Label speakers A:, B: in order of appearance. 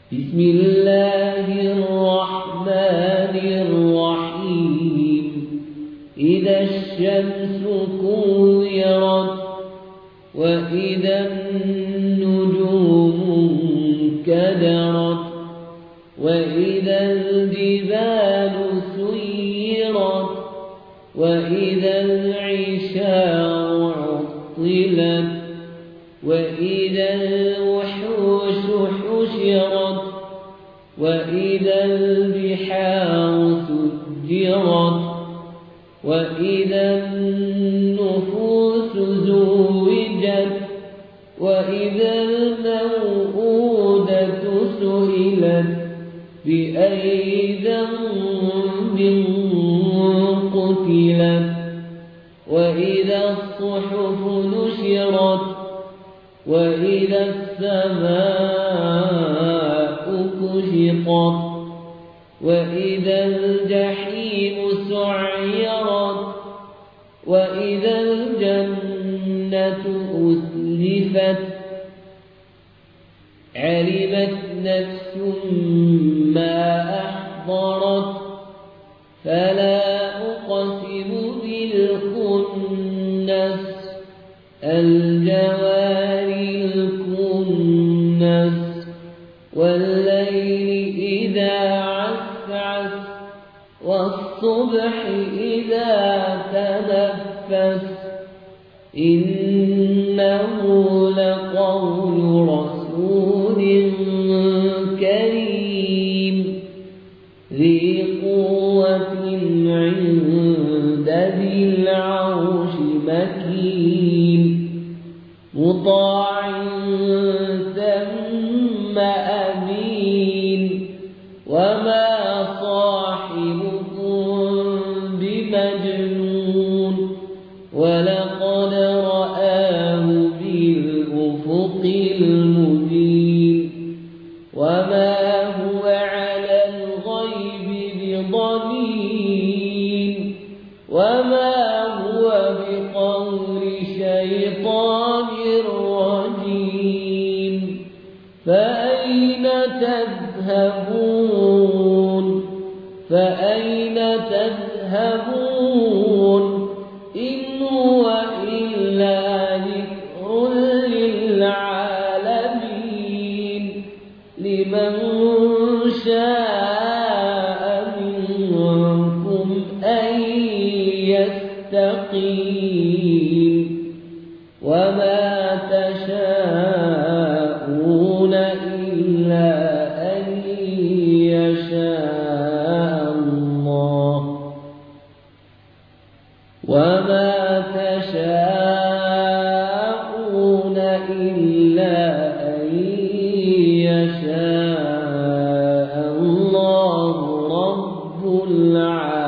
A: بسم الله الرحمن الرحيم. إذا الشمس كورت وإذا النجوم انكدرت وإذا الجبال سيرت وإذا العشار عطلت وإذا الوحوش حشرت وإذا البحار سجرت وإذا النفوس زوجت وإذا الموءودة سئلت بأي ذنب قتلت وإذا الصحف نشرت وإذا السماء كشطت وإذا الجحيم سعرت وإذا الجنة أزلفت علمت نفس ما أحضرت فلا أقسم بالخنس الجوار الكنس والليل إذا عسعس والصبح إذا تنفس إنه لقول رسول كريم ذي قوة عند ذي العرش مكين مطاع ثم أمين وما صاحبكم بمجنون ولقد رآه بالأفق المبين وما هو على الغيب بضنين وما هو بقول شيطان رجيم فأين تذهبون فأين تذهبون إن هو إلا ذكر للعالمين لمن شاء منكم أن يستقيم وما تشاءون إلا أن يشاء الله وما تشاءون إلا أن يشاء الله رب العالمين.